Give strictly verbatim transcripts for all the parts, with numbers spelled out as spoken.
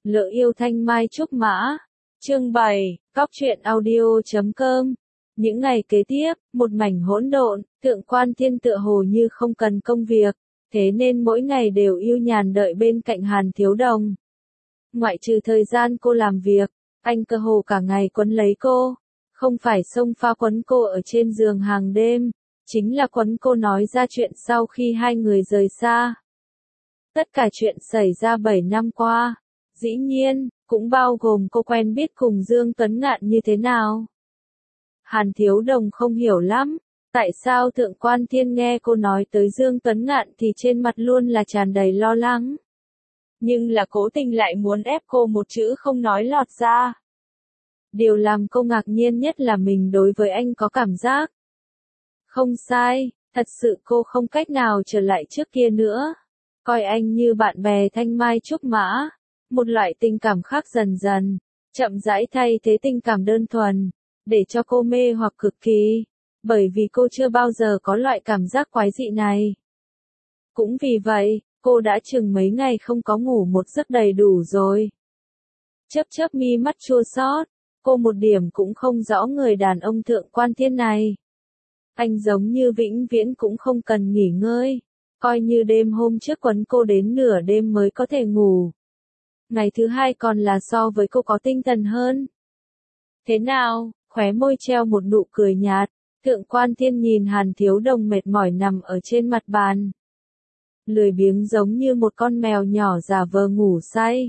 Lỡ yêu thanh mai trúc mã. Chương bảy, Cóc truyện audio chấm com. Những ngày kế tiếp, một mảnh hỗn độn, Thượng Quan Thiên tựa hồ như không cần công việc, thế nên mỗi ngày đều yêu nhàn đợi bên cạnh Hàn Thiếu Đồng. Ngoại trừ thời gian cô làm việc, anh cơ hồ cả ngày quấn lấy cô, không phải xông pha quấn cô ở trên giường hàng đêm, chính là quấn cô nói ra chuyện sau khi hai người rời xa. Tất cả chuyện xảy ra bảy năm qua, dĩ nhiên, cũng bao gồm cô quen biết cùng Dương Tuấn Ngạn như thế nào. Hàn Thiếu Đồng không hiểu lắm, tại sao Thượng Quan Thiên nghe cô nói tới Dương Tuấn Ngạn thì trên mặt luôn là tràn đầy lo lắng. Nhưng là cố tình lại muốn ép cô một chữ không nói lọt ra. Điều làm cô ngạc nhiên nhất là mình đối với anh có cảm giác. Không sai, thật sự cô không cách nào trở lại trước kia nữa. Coi anh như bạn bè thanh mai trúc mã. Một loại tình cảm khác dần dần, chậm rãi thay thế tình cảm đơn thuần, để cho cô mê hoặc cực kỳ, bởi vì cô chưa bao giờ có loại cảm giác quái dị này. Cũng vì vậy, cô đã chừng mấy ngày không có ngủ một giấc đầy đủ rồi. Chớp chớp mi mắt chua xót, cô một điểm cũng không rõ người đàn ông Thượng Quan Thiên này. Anh giống như vĩnh viễn cũng không cần nghỉ ngơi, coi như đêm hôm trước quấn cô đến nửa đêm mới có thể ngủ. Ngày thứ hai còn là so với cô có tinh thần hơn. Thế nào, khóe môi treo một nụ cười nhạt, Thượng Quan Thiên nhìn Hàn Thiếu Đồng mệt mỏi nằm ở trên mặt bàn. Lười biếng giống như một con mèo nhỏ giả vờ ngủ say.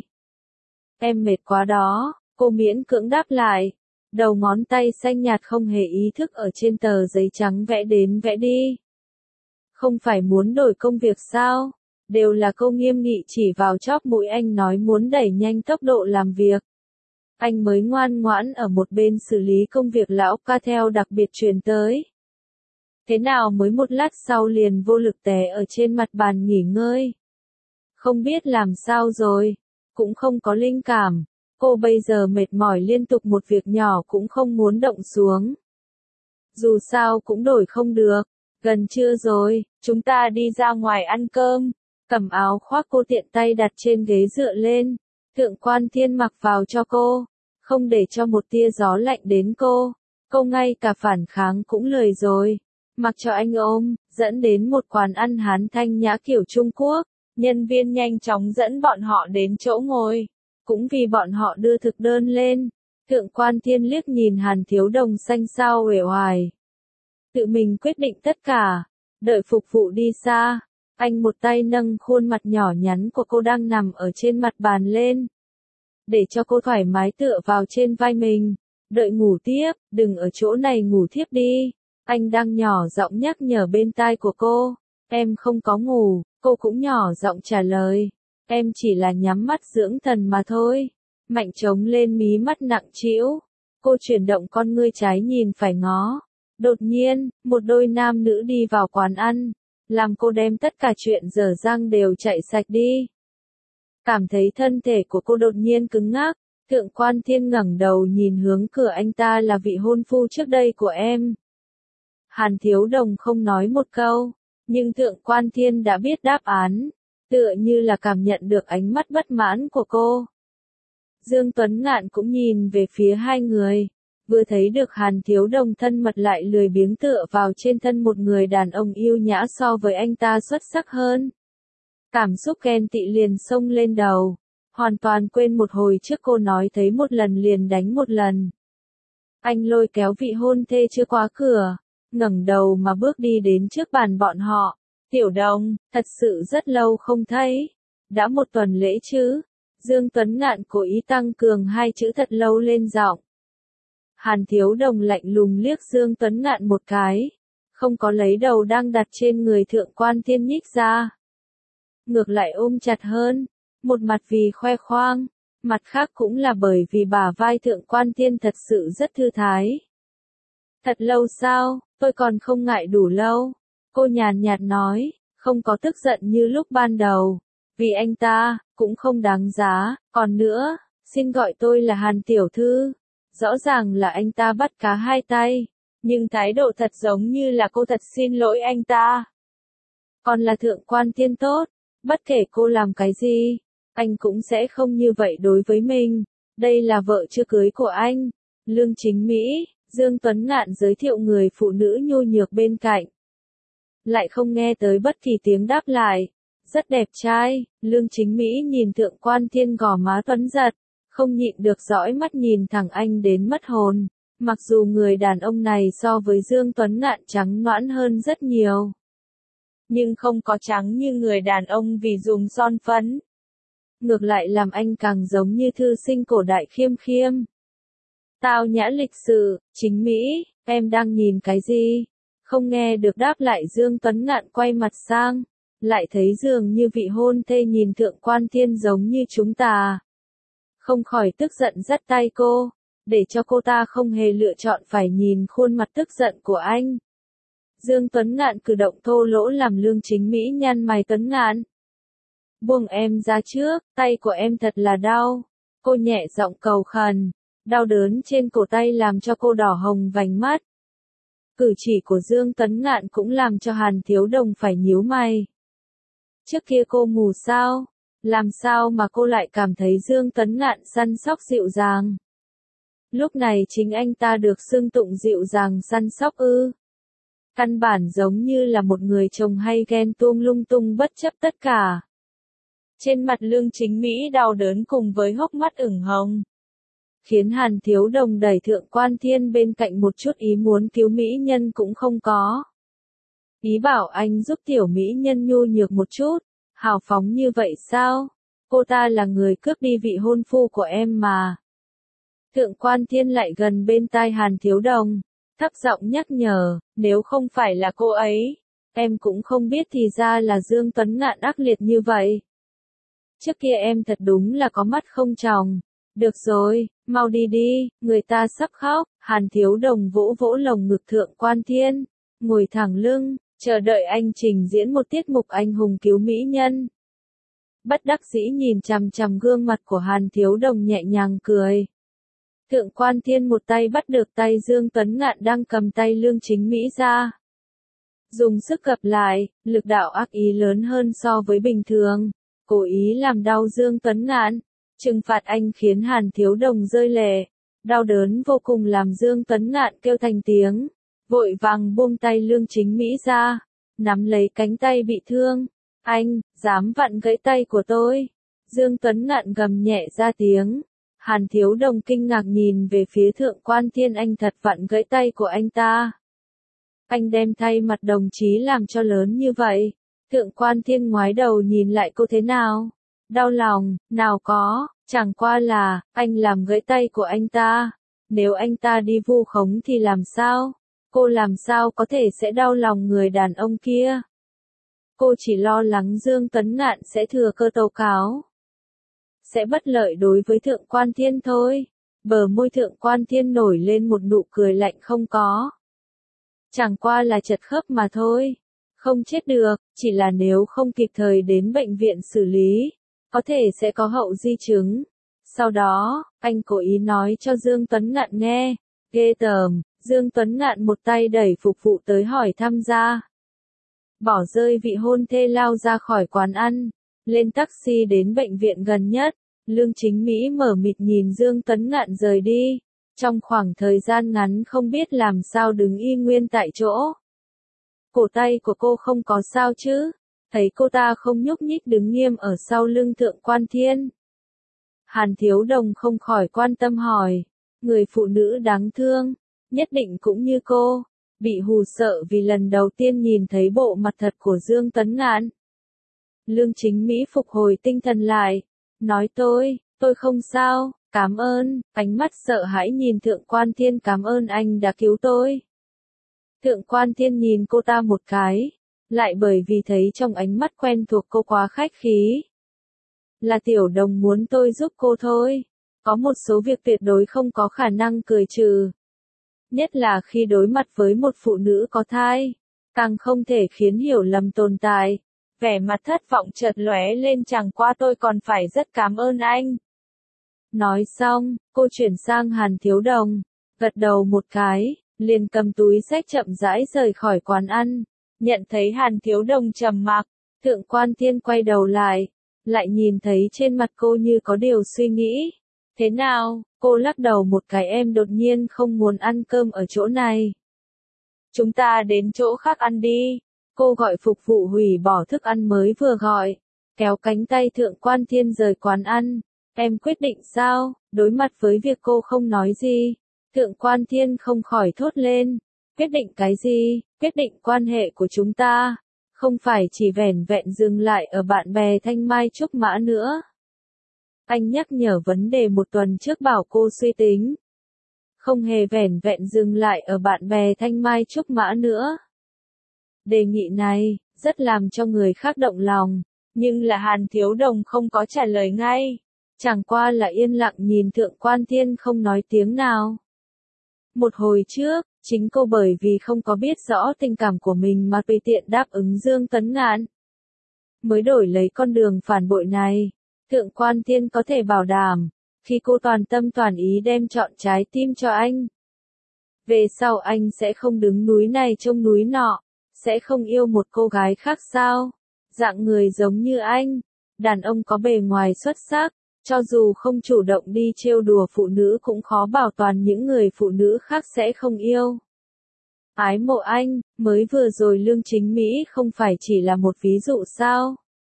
Em mệt quá đó, cô miễn cưỡng đáp lại, đầu ngón tay xanh nhạt không hề ý thức ở trên tờ giấy trắng vẽ đến vẽ đi. Không phải muốn đổi công việc sao? Đều là cô nghiêm nghị chỉ vào chóp mũi anh nói muốn đẩy nhanh tốc độ làm việc. Anh mới ngoan ngoãn ở một bên xử lý công việc lão ca theo đặc biệt truyền tới. Thế nào mới một lát sau liền vô lực té ở trên mặt bàn nghỉ ngơi. Không biết làm sao rồi, cũng không có linh cảm, cô bây giờ mệt mỏi liên tục một việc nhỏ cũng không muốn động xuống. Dù sao cũng đổi không được, gần trưa rồi, chúng ta đi ra ngoài ăn cơm. Cầm áo khoác cô tiện tay đặt trên ghế dựa lên, Thượng Quan Thiên mặc vào cho cô, không để cho một tia gió lạnh đến cô, cô ngay cả phản kháng cũng lười rồi, mặc cho anh ôm, dẫn đến một quán ăn Hán thanh nhã kiểu Trung Quốc, nhân viên nhanh chóng dẫn bọn họ đến chỗ ngồi, cũng vì bọn họ đưa thực đơn lên, Thượng Quan Thiên liếc nhìn Hàn Thiếu Đồng xanh xao uể oải. Tự mình quyết định tất cả, đợi phục vụ đi xa. Anh một tay nâng khuôn mặt nhỏ nhắn của cô đang nằm ở trên mặt bàn lên. Để cho cô thoải mái tựa vào trên vai mình. Đợi ngủ tiếp, đừng ở chỗ này ngủ thiếp đi. Anh đang nhỏ giọng nhắc nhở bên tai của cô. Em không có ngủ, cô cũng nhỏ giọng trả lời. Em chỉ là nhắm mắt dưỡng thần mà thôi. Mạnh trống lên mí mắt nặng trĩu. Cô chuyển động con ngươi trái nhìn phải ngó. Đột nhiên, một đôi nam nữ đi vào quán ăn. Làm cô đem tất cả chuyện dở dang đều chạy sạch đi. Cảm thấy thân thể của cô đột nhiên cứng ngắc, Thượng Quan Thiên ngẩng đầu nhìn hướng cửa anh ta là vị hôn phu trước đây của em. Hàn Thiếu Đồng không nói một câu, nhưng Thượng Quan Thiên đã biết đáp án, tựa như là cảm nhận được ánh mắt bất mãn của cô. Dương Tuấn Ngạn cũng nhìn về phía hai người. Vừa thấy được Hàn Thiếu Đồng thân mật lại lười biếng tựa vào trên thân một người đàn ông yêu nhã so với anh ta xuất sắc hơn. Cảm xúc ghen tị liền xông lên đầu, hoàn toàn quên một hồi trước cô nói thấy một lần liền đánh một lần. Anh lôi kéo vị hôn thê chưa qua cửa, ngẩng đầu mà bước đi đến trước bàn bọn họ. Tiểu Đồng, thật sự rất lâu không thấy, đã một tuần lễ chứ. Dương Tuấn Ngạn cố ý tăng cường hai chữ thật lâu lên giọng. Hàn Thiếu Đồng lạnh lùng liếc Dương Tuấn Ngạn một cái, không có lấy đầu đang đặt trên người Thượng Quan Thiên nhích ra. Ngược lại ôm chặt hơn, một mặt vì khoe khoang, mặt khác cũng là bởi vì bả vai Thượng Quan Thiên thật sự rất thư thái. Thật lâu sao, tôi còn không ngại đủ lâu, cô nhàn nhạt nói, không có tức giận như lúc ban đầu, vì anh ta, cũng không đáng giá, còn nữa, xin gọi tôi là Hàn Tiểu Thư. Rõ ràng là anh ta bắt cá hai tay, nhưng thái độ thật giống như là cô thật xin lỗi anh ta. Còn là Thượng Quan Thiên tốt, bất kể cô làm cái gì, anh cũng sẽ không như vậy đối với mình. Đây là vợ chưa cưới của anh. Lương Chính Mỹ, Dương Tuấn Ngạn giới thiệu người phụ nữ nhu nhược bên cạnh. Lại không nghe tới bất kỳ tiếng đáp lại. Rất đẹp trai, Lương Chính Mỹ nhìn Thượng Quan Thiên gò má tuấn giật, không nhịn được dõi mắt nhìn thẳng anh đến mất hồn. Mặc dù người đàn ông này so với Dương Tuấn Ngạn trắng nõn hơn rất nhiều, nhưng không có trắng như người đàn ông vì dùng son phấn. Ngược lại làm anh càng giống như thư sinh cổ đại khiêm khiêm. Tao nhã lịch sự, Chính Mỹ, em đang nhìn cái gì? Không nghe được đáp lại, Dương Tuấn Ngạn quay mặt sang, lại thấy dường như vị hôn thê nhìn Thượng Quan Thiên giống như chúng ta. Không khỏi tức giận dắt tay cô, để cho cô ta không hề lựa chọn phải nhìn khuôn mặt tức giận của anh. Dương Tuấn Ngạn cử động thô lỗ làm Lương Chính Mỹ nhăn mày. Tuấn Ngạn, buông em ra trước, tay của em thật là đau. Cô nhẹ giọng cầu khẩn, đau đớn trên cổ tay làm cho cô đỏ hồng vành mắt. Cử chỉ của Dương Tuấn Ngạn cũng làm cho Hàn Thiếu Đồng phải nhíu mày. Trước kia cô mù sao? Làm sao mà cô lại cảm thấy Dương Tuấn Ngạn săn sóc dịu dàng? Lúc này chính anh ta được xưng tụng dịu dàng săn sóc ư? Căn bản giống như là một người chồng hay ghen tuông lung tung bất chấp tất cả. Trên mặt Lương Chính Mỹ đau đớn cùng với hốc mắt ửng hồng, khiến Hàn Thiếu Đồng đẩy Thượng Quan Thiên bên cạnh một chút, ý muốn cứu mỹ nhân cũng không có. Ý bảo anh giúp tiểu mỹ nhân nhu nhược một chút. Hào phóng như vậy sao? Cô ta là người cướp đi vị hôn phu của em mà. Thượng Quan Thiên lại gần bên tai Hàn Thiếu Đồng, thấp giọng nhắc nhở, nếu không phải là cô ấy, em cũng không biết thì ra là Dương Tuấn Ngạn ác liệt như vậy. Trước kia em thật đúng là có mắt không tròng. Được rồi, mau đi đi, người ta sắp khóc. Hàn Thiếu Đồng vỗ vỗ lồng ngực Thượng Quan Thiên, ngồi thẳng lưng, chờ đợi anh trình diễn một tiết mục anh hùng cứu mỹ nhân. Bất đắc dĩ nhìn chằm chằm gương mặt của Hàn Thiếu Đồng nhẹ nhàng cười. Thượng Quan Thiên một tay bắt được tay Dương Tuấn Ngạn đang cầm tay Lương Chính Mỹ ra. Dùng sức gập lại, lực đạo ác ý lớn hơn so với bình thường, cố ý làm đau Dương Tuấn Ngạn. Trừng phạt anh khiến Hàn Thiếu Đồng rơi lệ, đau đớn vô cùng làm Dương Tuấn Ngạn kêu thành tiếng, vội vàng buông tay Lương Chính Mỹ ra, nắm lấy cánh tay bị thương. Anh, dám vặn gãy tay của tôi. Dương Tuấn Ngạn gầm nhẹ ra tiếng. Hàn Thiếu Đồng kinh ngạc nhìn về phía Thượng Quan Thiên, anh thật vặn gãy tay của anh ta. Anh đem thay mặt đồng chí làm cho lớn như vậy. Thượng Quan Thiên ngoái đầu nhìn lại cô, thế nào? Đau lòng, nào có, chẳng qua là, anh làm gãy tay của anh ta. Nếu anh ta đi vu khống thì làm sao? Cô làm sao có thể sẽ đau lòng người đàn ông kia? Cô chỉ lo lắng Dương Tuấn Ngạn sẽ thừa cơ tố cáo, sẽ bất lợi đối với Thượng Quan Thiên thôi. Bờ môi Thượng Quan Thiên nổi lên một nụ cười lạnh, không có. Chẳng qua là chật khớp mà thôi. Không chết được, chỉ là nếu không kịp thời đến bệnh viện xử lý, có thể sẽ có hậu di chứng. Sau đó, anh cố ý nói cho Dương Tuấn Ngạn nghe. Ghê tởm, Dương Tuấn Ngạn một tay đẩy phục vụ tới hỏi thăm ra. Bỏ rơi vị hôn thê lao ra khỏi quán ăn, lên taxi đến bệnh viện gần nhất. Lương Chính Mỹ mở mịt nhìn Dương Tuấn Ngạn rời đi. Trong khoảng thời gian ngắn không biết làm sao đứng y nguyên tại chỗ. Cổ tay của cô không có sao chứ? Thấy cô ta không nhúc nhích đứng nghiêm ở sau lưng Thượng Quan Thiên, Hàn Thiếu Đồng không khỏi quan tâm hỏi. Người phụ nữ đáng thương, nhất định cũng như cô, bị hù sợ vì lần đầu tiên nhìn thấy bộ mặt thật của Dương Tuấn Ngạn. Lương Chính Mỹ phục hồi tinh thần lại, nói tôi, tôi không sao, cảm ơn. Ánh mắt sợ hãi nhìn Thượng Quan Thiên, cảm ơn anh đã cứu tôi. Thượng Quan Thiên nhìn cô ta một cái, lại bởi vì thấy trong ánh mắt quen thuộc cô quá khách khí. Là Tiểu Đồng muốn tôi giúp cô thôi. Có một số việc tuyệt đối không có khả năng cười trừ. Nhất là khi đối mặt với một phụ nữ có thai, càng không thể khiến hiểu lầm tồn tại. Vẻ mặt thất vọng chợt lóe lên, chẳng qua tôi còn phải rất cảm ơn anh. Nói xong, cô chuyển sang Hàn Thiếu Đồng, gật đầu một cái, liền cầm túi xách chậm rãi rời khỏi quán ăn. Nhận thấy Hàn Thiếu Đồng trầm mặc, Thượng Quan Thiên quay đầu lại, lại nhìn thấy trên mặt cô như có điều suy nghĩ. Thế nào? Cô lắc đầu một cái, em đột nhiên không muốn ăn cơm ở chỗ này. Chúng ta đến chỗ khác ăn đi. Cô gọi phục vụ hủy bỏ thức ăn mới vừa gọi, kéo cánh tay Thượng Quan Thiên rời quán ăn. Em quyết định sao? Đối mặt với việc cô không nói gì, Thượng Quan Thiên không khỏi thốt lên. Quyết định cái gì? Quyết định quan hệ của chúng ta. Không phải chỉ vẻn vẹn dừng lại ở bạn bè thanh mai trúc mã nữa. Anh nhắc nhở vấn đề một tuần trước bảo cô suy tính. Không hề vẻn vẹn dừng lại ở bạn bè thanh mai trúc mã nữa. Đề nghị này, rất làm cho người khác động lòng, nhưng là Hàn Thiếu Đồng không có trả lời ngay. Chẳng qua là yên lặng nhìn Thượng Quan Thiên không nói tiếng nào. Một hồi trước, chính cô bởi vì không có biết rõ tình cảm của mình mà tùy tiện đáp ứng Dương Tấn Ngạn, mới đổi lấy con đường phản bội này. Thượng Quan Thiên có thể bảo đảm, khi cô toàn tâm toàn ý đem trọn trái tim cho anh, về sau anh sẽ không đứng núi này trông núi nọ, sẽ không yêu một cô gái khác sao? Dạng người giống như anh, đàn ông có bề ngoài xuất sắc, cho dù không chủ động đi trêu đùa phụ nữ cũng khó bảo toàn những người phụ nữ khác sẽ không yêu. Ái mộ anh, mới vừa rồi Lương Chính Mỹ không phải chỉ là một ví dụ sao?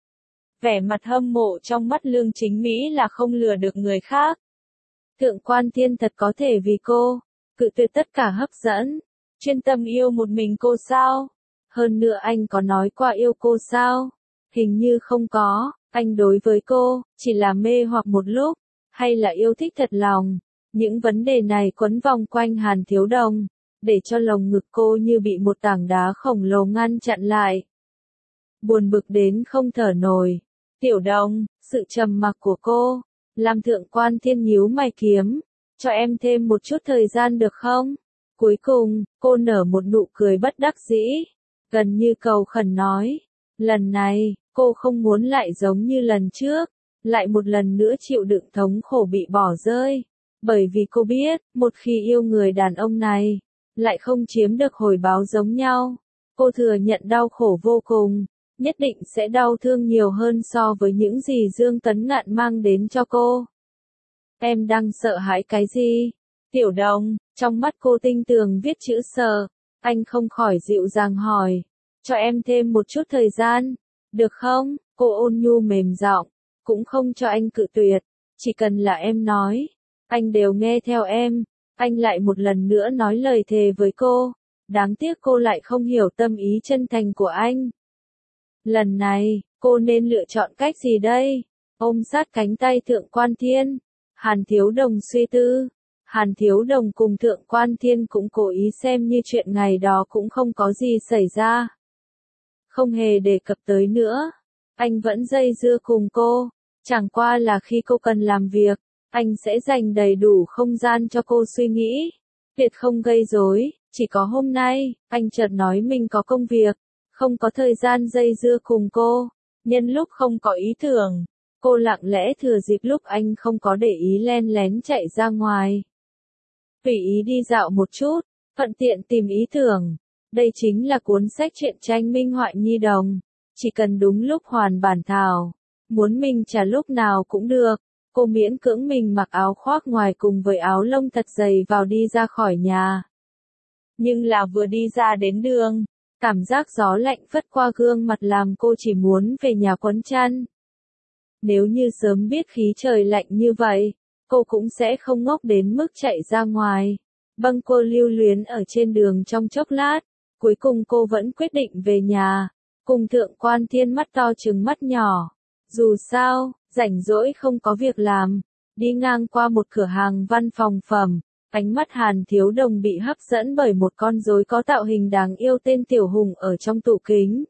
Vẻ mặt hâm mộ trong mắt Lương Chính Mỹ là không lừa được người khác. Thượng Quan Thiên thật có thể vì cô, cự tuyệt tất cả hấp dẫn, chuyên tâm yêu một mình cô sao? Hơn nữa anh có nói qua yêu cô sao? Hình như không có, anh đối với cô, chỉ là mê hoặc một lúc, hay là yêu thích thật lòng? Những vấn đề này quấn vòng quanh Hàn Thiếu Đồng, để cho lồng ngực cô như bị một tảng đá khổng lồ ngăn chặn lại. Buồn bực đến không thở nổi. Tiểu Đồng, sự trầm mặc của cô, làm Thượng Quan Thiên nhíu mày kiếm, cho em thêm một chút thời gian được không? Cuối cùng, cô nở một nụ cười bất đắc dĩ, gần như cầu khẩn nói, lần này, cô không muốn lại giống như lần trước, lại một lần nữa chịu đựng thống khổ bị bỏ rơi, bởi vì cô biết, một khi yêu người đàn ông này, lại không chiếm được hồi báo giống nhau, cô thừa nhận đau khổ vô cùng, nhất định sẽ đau thương nhiều hơn so với những gì Dương Tấn Ngạn mang đến cho cô. Em đang sợ hãi cái gì? Tiểu Đồng, trong mắt cô tinh tường viết chữ sợ, anh không khỏi dịu dàng hỏi, cho em thêm một chút thời gian, được không? Cô ôn nhu mềm giọng, cũng không cho anh cự tuyệt, chỉ cần là em nói, anh đều nghe theo em. Anh lại một lần nữa nói lời thề với cô, đáng tiếc cô lại không hiểu tâm ý chân thành của anh. Lần này, cô nên lựa chọn cách gì đây? Ôm sát cánh tay Thượng Quan Thiên, Hàn Thiếu Đồng suy tư. Hàn Thiếu Đồng cùng Thượng Quan Thiên cũng cố ý xem như chuyện ngày đó cũng không có gì xảy ra. Không hề đề cập tới nữa. Anh vẫn dây dưa cùng cô, chẳng qua là khi cô cần làm việc, anh sẽ dành đầy đủ không gian cho cô suy nghĩ. Tuyệt không gây rối, chỉ có hôm nay, anh chợt nói mình có công việc, không có thời gian dây dưa cùng cô. Nhân lúc không có ý tưởng, cô lặng lẽ thừa dịp lúc anh không có để ý len lén chạy ra ngoài. Tùy ý đi dạo một chút, thuận tiện tìm ý tưởng. Đây chính là cuốn sách truyện tranh minh họa nhi đồng. Chỉ cần đúng lúc hoàn bản thảo, muốn mình trả lúc nào cũng được. Cô miễn cưỡng mình mặc áo khoác ngoài cùng với áo lông thật dày vào đi ra khỏi nhà. Nhưng là vừa đi ra đến đường, cảm giác gió lạnh phất qua gương mặt làm cô chỉ muốn về nhà quấn chăn. Nếu như sớm biết khí trời lạnh như vậy, cô cũng sẽ không ngốc đến mức chạy ra ngoài. Bâng cô lưu luyến ở trên đường trong chốc lát, cuối cùng cô vẫn quyết định về nhà, cùng Thượng Quan Thiên mắt to trừng mắt nhỏ. Dù sao, rảnh rỗi không có việc làm, đi ngang qua một cửa hàng văn phòng phẩm, ánh mắt Hàn Thiếu Đồng bị hấp dẫn bởi một con rối có tạo hình đáng yêu tên Tiểu Hùng ở trong tủ kính.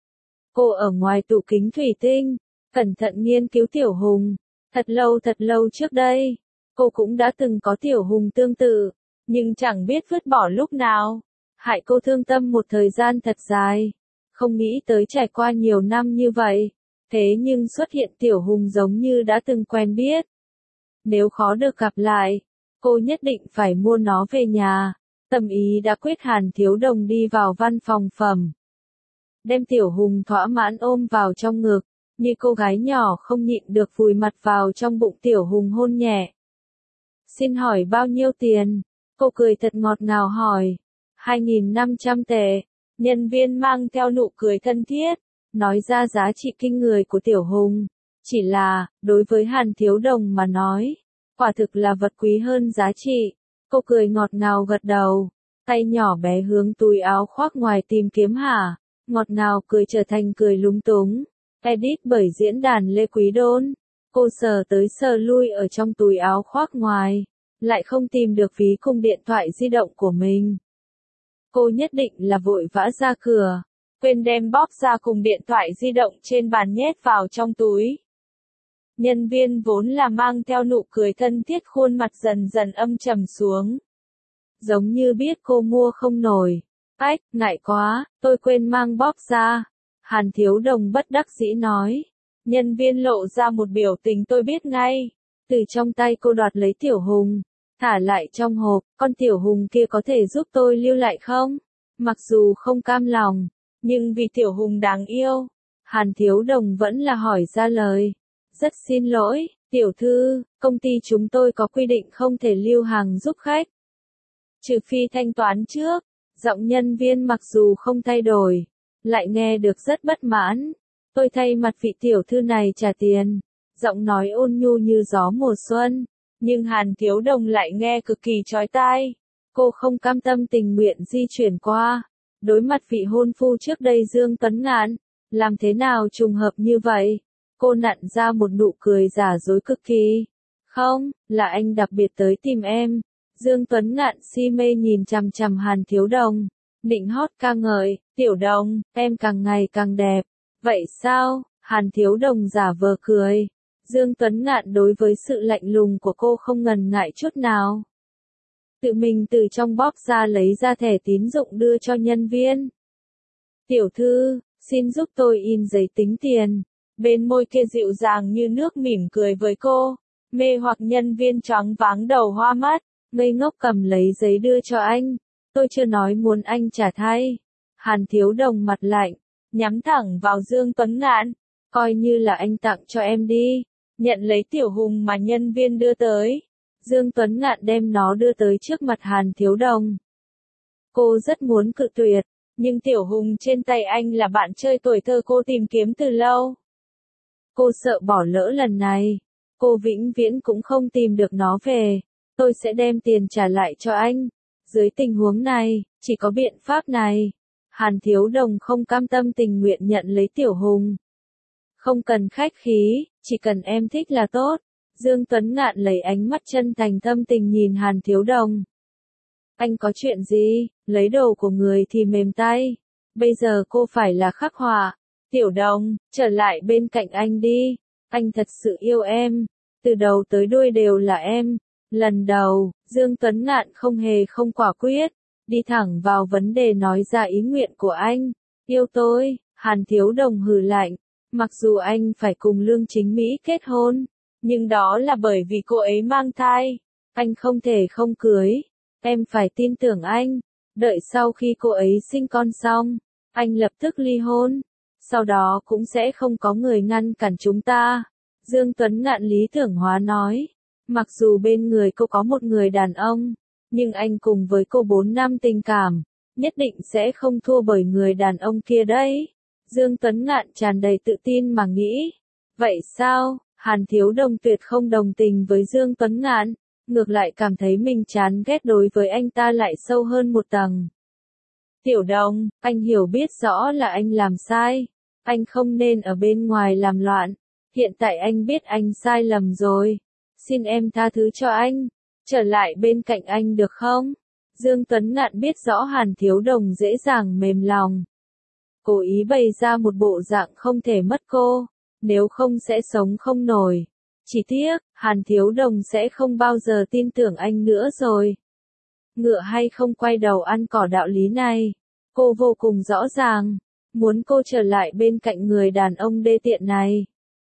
Cô ở ngoài tủ kính thủy tinh, cẩn thận nghiên cứu Tiểu Hùng. Thật lâu thật lâu trước đây, cô cũng đã từng có Tiểu Hùng tương tự, nhưng chẳng biết vứt bỏ lúc nào, hại cô thương tâm một thời gian thật dài. Không nghĩ tới trải qua nhiều năm như vậy, thế nhưng xuất hiện Tiểu Hùng giống như đã từng quen biết. Nếu khó được gặp lại, cô nhất định phải mua nó về nhà. Tâm ý đã quyết, Hàn Thiếu Đồng đi vào văn phòng phẩm, đem Tiểu Hùng thỏa mãn ôm vào trong ngực, như cô gái nhỏ không nhịn được vùi mặt vào trong bụng Tiểu Hùng hôn nhẹ. Xin hỏi bao nhiêu tiền? Cô cười thật ngọt ngào hỏi. hai nghìn năm trăm tệ. Nhân viên mang theo nụ cười thân thiết, nói ra giá trị kinh người của Tiểu Hùng. Chỉ là, đối với Hàn Thiếu Đồng mà nói, quả thực là vật quý hơn giá trị. Cô cười ngọt ngào gật đầu, tay nhỏ bé hướng túi áo khoác ngoài tìm kiếm hả, ngọt ngào cười trở thành cười lúng túng. Edit bởi diễn đàn Lê Quý Đôn. Cô sờ tới sờ lui ở trong túi áo khoác ngoài, lại không tìm được ví cùng điện thoại di động của mình. Cô nhất định là vội vã ra cửa, quên đem bóp ra cùng điện thoại di động trên bàn nhét vào trong túi. Nhân viên vốn là mang theo nụ cười thân thiết khuôn mặt dần dần âm trầm xuống. Giống như biết cô mua không nổi. Ách, ngại quá, tôi quên mang bóp ra. Hàn Thiếu Đồng bất đắc dĩ nói. Nhân viên lộ ra một biểu tình tôi biết ngay. Từ trong tay cô đoạt lấy Tiểu Hùng, thả lại trong hộp, con Tiểu Hùng kia có thể giúp tôi lưu lại không? Mặc dù không cam lòng, nhưng vì Tiểu Hùng đáng yêu, Hàn Thiếu Đồng vẫn là hỏi ra lời. Rất xin lỗi, tiểu thư, công ty chúng tôi có quy định không thể lưu hàng giúp khách. Trừ phi thanh toán trước. Giọng nhân viên mặc dù không thay đổi, lại nghe được rất bất mãn. Tôi thay mặt vị tiểu thư này trả tiền. Giọng nói ôn nhu như gió mùa xuân, nhưng Hàn Thiếu Đồng lại nghe cực kỳ chói tai. Cô không cam tâm tình nguyện di chuyển qua, đối mặt vị hôn phu trước đây Dương Tuấn Ngạn. Làm thế nào trùng hợp như vậy? Cô nặn ra một nụ cười giả dối cực kỳ. Không, là anh đặc biệt tới tìm em. Dương Tuấn Ngạn si mê nhìn chằm chằm Hàn Thiếu Đồng, nịnh hót ca ngợi, Tiểu Đồng, em càng ngày càng đẹp. Vậy sao? Hàn Thiếu Đồng giả vờ cười. Dương Tuấn Ngạn đối với sự lạnh lùng của cô không ngần ngại chút nào. Tự mình từ trong bóp ra lấy ra thẻ tín dụng đưa cho nhân viên. Tiểu thư, xin giúp tôi in giấy tính tiền. Bên môi kia dịu dàng như nước mỉm cười với cô, mê hoặc nhân viên choáng váng đầu hoa mắt, ngây ngốc cầm lấy giấy đưa cho anh. Tôi chưa nói muốn anh trả thay. Hàn Thiếu Đồng mặt lạnh, nhắm thẳng vào Dương Tuấn Ngạn, coi như là anh tặng cho em đi. Nhận lấy Tiểu Hùng mà nhân viên đưa tới. Dương Tuấn Ngạn đem nó đưa tới trước mặt Hàn Thiếu Đồng. Cô rất muốn cự tuyệt, nhưng Tiểu Hùng trên tay anh là bạn chơi tuổi thơ cô tìm kiếm từ lâu. Cô sợ bỏ lỡ lần này, cô vĩnh viễn cũng không tìm được nó về. Tôi sẽ đem tiền trả lại cho anh. Dưới tình huống này, chỉ có biện pháp này. Hàn Thiếu Đồng không cam tâm tình nguyện nhận lấy Tiểu Hùng. Không cần khách khí, chỉ cần em thích là tốt. Dương Tuấn Ngạn lấy ánh mắt chân thành thâm tình nhìn Hàn Thiếu Đồng. Anh có chuyện gì? Lấy đồ của người thì mềm tay. Bây giờ cô phải là khắc họa. Tiểu Đồng, trở lại bên cạnh anh đi. Anh thật sự yêu em. Từ đầu tới đuôi đều là em. Lần đầu, Dương Tuấn Ngạn không hề không quả quyết. Đi thẳng vào vấn đề nói ra ý nguyện của anh. Yêu tôi, Hàn Thiếu Đồng hừ lạnh. Mặc dù anh phải cùng Lương Chính Mỹ kết hôn, nhưng đó là bởi vì cô ấy mang thai. Anh không thể không cưới. Em phải tin tưởng anh. Đợi sau khi cô ấy sinh con xong, anh lập tức ly hôn. Sau đó cũng sẽ không có người ngăn cản chúng ta. Dương Tuấn Ngạn lý tưởng hóa nói. Mặc dù bên người cô có một người đàn ông, nhưng anh cùng với cô bốn năm tình cảm, nhất định sẽ không thua bởi người đàn ông kia đấy. Dương Tuấn Ngạn tràn đầy tự tin mà nghĩ. Vậy sao? Hàn Thiếu Đồng tuyệt không đồng tình với Dương Tuấn Ngạn, ngược lại cảm thấy mình chán ghét đối với anh ta lại sâu hơn một tầng. Tiểu Đồng, anh hiểu biết rõ là anh làm sai. Anh không nên ở bên ngoài làm loạn. Hiện tại anh biết anh sai lầm rồi. Xin em tha thứ cho anh. Trở lại bên cạnh anh được không? Dương Tuấn Ngạn biết rõ Hàn Thiếu Đồng dễ dàng mềm lòng. Cố ý bày ra một bộ dạng không thể mất cô. Nếu không sẽ sống không nổi. Chỉ tiếc, Hàn Thiếu Đồng sẽ không bao giờ tin tưởng anh nữa rồi. Ngựa hay không quay đầu ăn cỏ đạo lý này. Cô vô cùng rõ ràng. Muốn cô trở lại bên cạnh người đàn ông đê tiện này.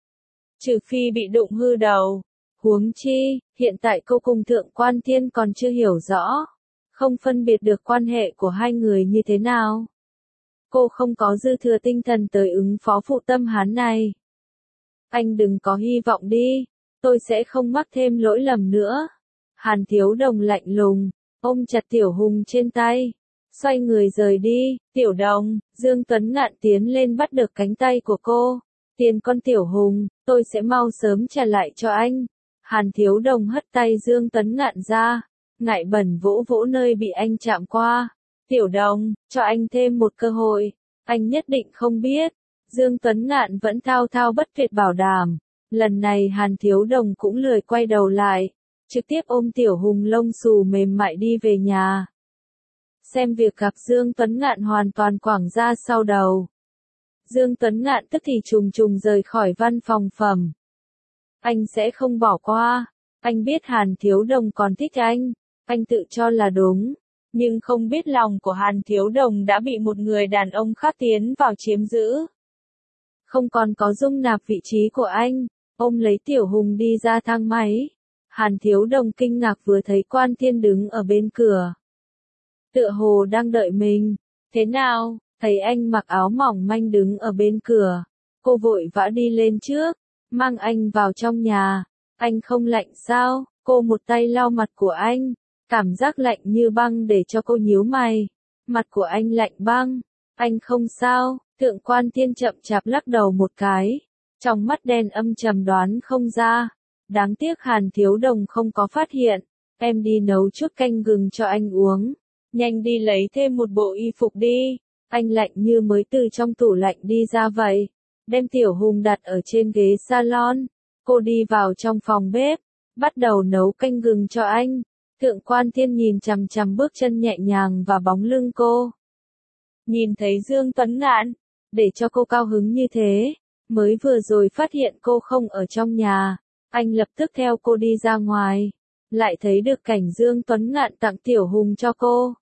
Trừ phi bị đụng hư đầu. Huống chi, hiện tại cô cùng Thượng Quan Thiên còn chưa hiểu rõ. Không phân biệt được quan hệ của hai người như thế nào. Cô không có dư thừa tinh thần tới ứng phó phụ tâm hán này. Anh đừng có hy vọng đi, tôi sẽ không mắc thêm lỗi lầm nữa. Hàn Thiếu Đồng lạnh lùng, ôm chặt Tiểu Hùng trên tay, xoay người rời đi. Tiểu Đồng, Dương Tuấn Ngạn tiến lên bắt được cánh tay của cô. Tiền con Tiểu Hùng, tôi sẽ mau sớm trả lại cho anh. Hàn Thiếu Đồng hất tay Dương Tuấn Ngạn ra, ngại bẩn vỗ vỗ nơi bị anh chạm qua. Tiểu Đồng, cho anh thêm một cơ hội, anh nhất định không biết. Dương Tuấn Ngạn vẫn thao thao bất tuyệt bảo đảm. Lần này Hàn Thiếu Đồng cũng lười quay đầu lại, trực tiếp ôm Tiểu Hùng lông xù mềm mại đi về nhà. Xem việc gặp Dương Tuấn Ngạn hoàn toàn quẳng ra sau đầu. Dương Tuấn Ngạn tức thì trùng trùng rời khỏi văn phòng phẩm. Anh sẽ không bỏ qua. Anh biết Hàn Thiếu Đồng còn thích anh. Anh tự cho là đúng. Nhưng không biết lòng của Hàn Thiếu Đồng đã bị một người đàn ông khác tiến vào chiếm giữ. Không còn có dung nạp vị trí của anh. Ôm lấy Tiểu Hùng đi ra thang máy. Hàn Thiếu Đồng kinh ngạc vừa thấy Quan Thiên đứng ở bên cửa. Tựa hồ đang đợi mình. Thế nào? Thấy anh mặc áo mỏng manh đứng ở bên cửa. Cô vội vã đi lên trước, mang anh vào trong nhà. Anh không lạnh sao? Cô một tay lau mặt của anh. Cảm giác lạnh như băng để cho cô nhíu mày. Mặt của anh lạnh băng. Anh không sao. Thượng Quan Thiên chậm chạp lắc đầu một cái. Trong mắt đen âm trầm đoán không ra. Đáng tiếc Hàn Thiếu Đồng không có phát hiện. Em đi nấu chút canh gừng cho anh uống. Nhanh đi lấy thêm một bộ y phục đi. Anh lạnh như mới từ trong tủ lạnh đi ra vậy. Đem Tiểu Hùng đặt ở trên ghế salon. Cô đi vào trong phòng bếp. Bắt đầu nấu canh gừng cho anh. Thượng Quan Thiên nhìn chằm chằm bước chân nhẹ nhàng và bóng lưng cô. Nhìn thấy Dương Tuấn Ngạn. Để cho cô cao hứng như thế. Mới vừa rồi phát hiện cô không ở trong nhà. Anh lập tức theo cô đi ra ngoài. Lại thấy được cảnh Dương Tuấn Ngạn tặng Tiểu Hùng cho cô.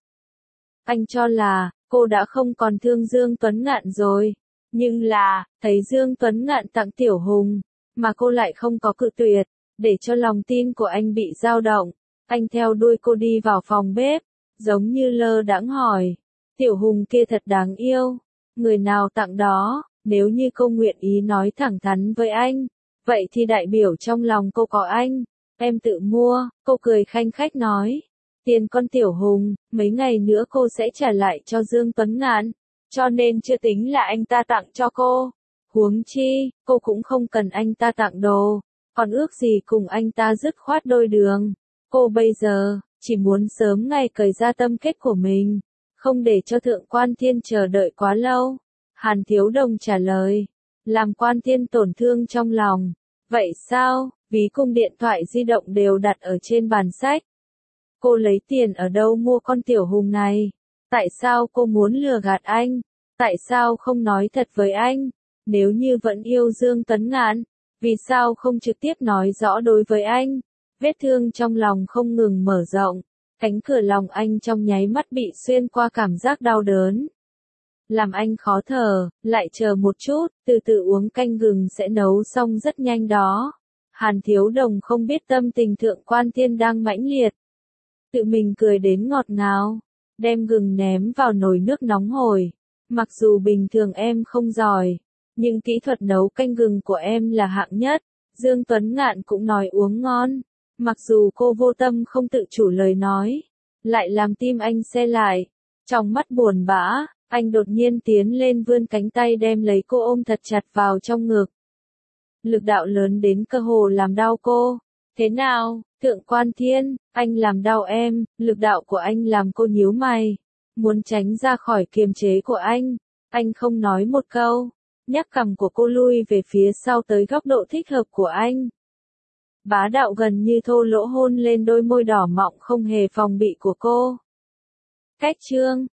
Anh cho là, cô đã không còn thương Dương Tuấn Ngạn rồi. Nhưng là, thấy Dương Tuấn Ngạn tặng Tiểu Hùng, mà cô lại không có cự tuyệt, để cho lòng tin của anh bị dao động. Anh theo đuôi cô đi vào phòng bếp, giống như lơ đãng hỏi. Tiểu Hùng kia thật đáng yêu. Người nào tặng đó, nếu như cô nguyện ý nói thẳng thắn với anh, vậy thì đại biểu trong lòng cô có anh. Em tự mua, cô cười khanh khách nói. Tiền con Tiểu Hùng, mấy ngày nữa cô sẽ trả lại cho Dương Tuấn Ngạn, cho nên chưa tính là anh ta tặng cho cô. Huống chi, cô cũng không cần anh ta tặng đồ, còn ước gì cùng anh ta dứt khoát đôi đường. Cô bây giờ, chỉ muốn sớm ngày cởi ra tâm kết của mình, không để cho Thượng Quan Thiên chờ đợi quá lâu. Hàn Thiếu Đồng trả lời, làm Quan Thiên tổn thương trong lòng. Vậy sao, ví cùng điện thoại di động đều đặt ở trên bàn sách. Cô lấy tiền ở đâu mua con Tiểu Hùng này? Tại sao cô muốn lừa gạt anh? Tại sao không nói thật với anh? Nếu như vẫn yêu Dương Tuấn Ngạn, vì sao không trực tiếp nói rõ đối với anh? Vết thương trong lòng không ngừng mở rộng, cánh cửa lòng anh trong nháy mắt bị xuyên qua cảm giác đau đớn. Làm anh khó thở, lại chờ một chút, từ từ uống canh gừng sẽ nấu xong rất nhanh đó. Hàn Thiếu Đồng không biết tâm tình Thượng Quan Thiên đang mãnh liệt. Tự mình cười đến ngọt ngào, đem gừng ném vào nồi nước nóng hổi. Mặc dù bình thường em không giỏi, nhưng kỹ thuật nấu canh gừng của em là hạng nhất. Dương Tuấn Ngạn cũng nói uống ngon. Mặc dù cô vô tâm không tự chủ lời nói, lại làm tim anh se lại. Trong mắt buồn bã, anh đột nhiên tiến lên vươn cánh tay đem lấy cô ôm thật chặt vào trong ngực. Lực đạo lớn đến cơ hồ làm đau cô. Thế nào, Thượng Quan Thiên, anh làm đau em, lực đạo của anh làm cô nhíu mày. Muốn tránh ra khỏi kiềm chế của anh. Anh không nói một câu, nhắc cằm của cô lui về phía sau tới góc độ thích hợp của anh. Bá đạo gần như thô lỗ hôn lên đôi môi đỏ mọng không hề phòng bị của cô. Cách chương